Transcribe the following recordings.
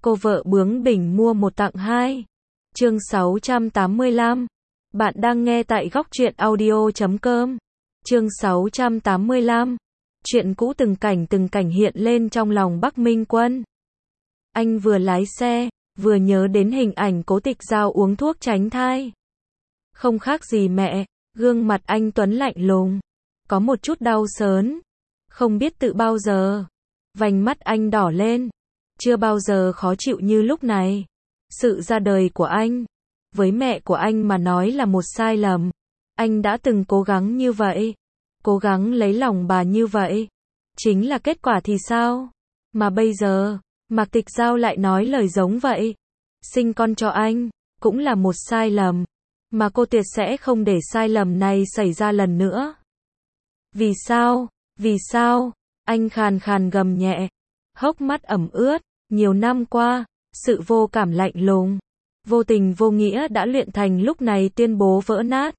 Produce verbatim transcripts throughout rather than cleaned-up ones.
Cô vợ bướng bỉnh mua một tặng hai. Chương sáu trăm tám mươi lăm. Bạn đang nghe tại góc truyện audio chấm com. Chương sáu trăm tám mươi lăm. Chuyện cũ từng cảnh từng cảnh hiện lên trong lòng Bắc Minh Quân. Anh vừa lái xe, vừa nhớ đến hình ảnh Cố Tịch Giao uống thuốc tránh thai. Không khác gì mẹ, gương mặt anh Tuấn lạnh lùng, có một chút đau sớn. Không biết tự bao giờ, vành mắt anh đỏ lên, chưa bao giờ khó chịu như lúc này. Sự ra đời của anh, với mẹ của anh mà nói là một sai lầm. Anh đã từng cố gắng như vậy, cố gắng lấy lòng bà như vậy. Chính là kết quả thì sao? Mà bây giờ, Mạc Tịch Giao lại nói lời giống vậy. Sinh con cho anh, cũng là một sai lầm. Mà cô tuyệt sẽ không để sai lầm này xảy ra lần nữa. Vì sao? Vì sao? Anh khàn khàn gầm nhẹ, hốc mắt ẩm ướt. Nhiều năm qua, sự vô cảm lạnh lùng, vô tình vô nghĩa đã luyện thành lúc này tuyên bố vỡ nát.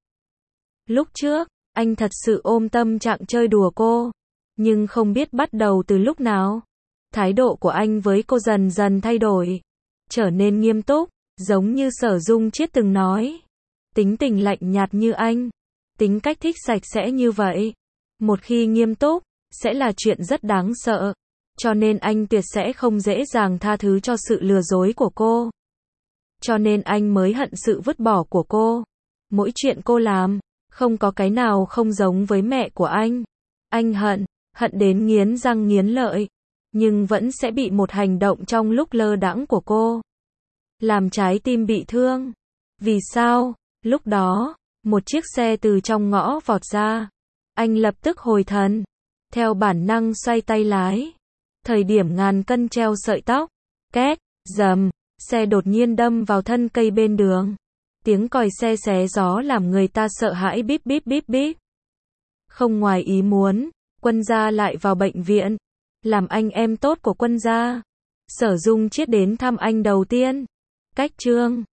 Lúc trước, anh thật sự ôm tâm trạng chơi đùa cô. Nhưng không biết bắt đầu từ lúc nào, thái độ của anh với cô dần dần thay đổi, trở nên nghiêm túc, giống như Sở Dung Chiết từng nói. Tính tình lạnh nhạt như anh, tính cách thích sạch sẽ như vậy, một khi nghiêm túc, sẽ là chuyện rất đáng sợ. Cho nên anh tuyệt sẽ không dễ dàng tha thứ cho sự lừa dối của cô. Cho nên anh mới hận sự vứt bỏ của cô. Mỗi chuyện cô làm, không có cái nào không giống với mẹ của anh. Anh hận, hận đến nghiến răng nghiến lợi, nhưng vẫn sẽ bị một hành động trong lúc lơ đãng của cô làm trái tim bị thương. Vì sao? Lúc đó, một chiếc xe từ trong ngõ vọt ra. Anh lập tức hồi thần, theo bản năng xoay tay lái. Thời điểm ngàn cân treo sợi tóc, két, dầm, xe đột nhiên đâm vào thân cây bên đường. Tiếng còi xe xé gió làm người ta sợ hãi bíp bíp bíp bíp. Không ngoài ý muốn, Quân gia lại vào bệnh viện, làm anh em tốt của Quân gia. Sở Dung Chiết đến thăm anh đầu tiên. Cách Trương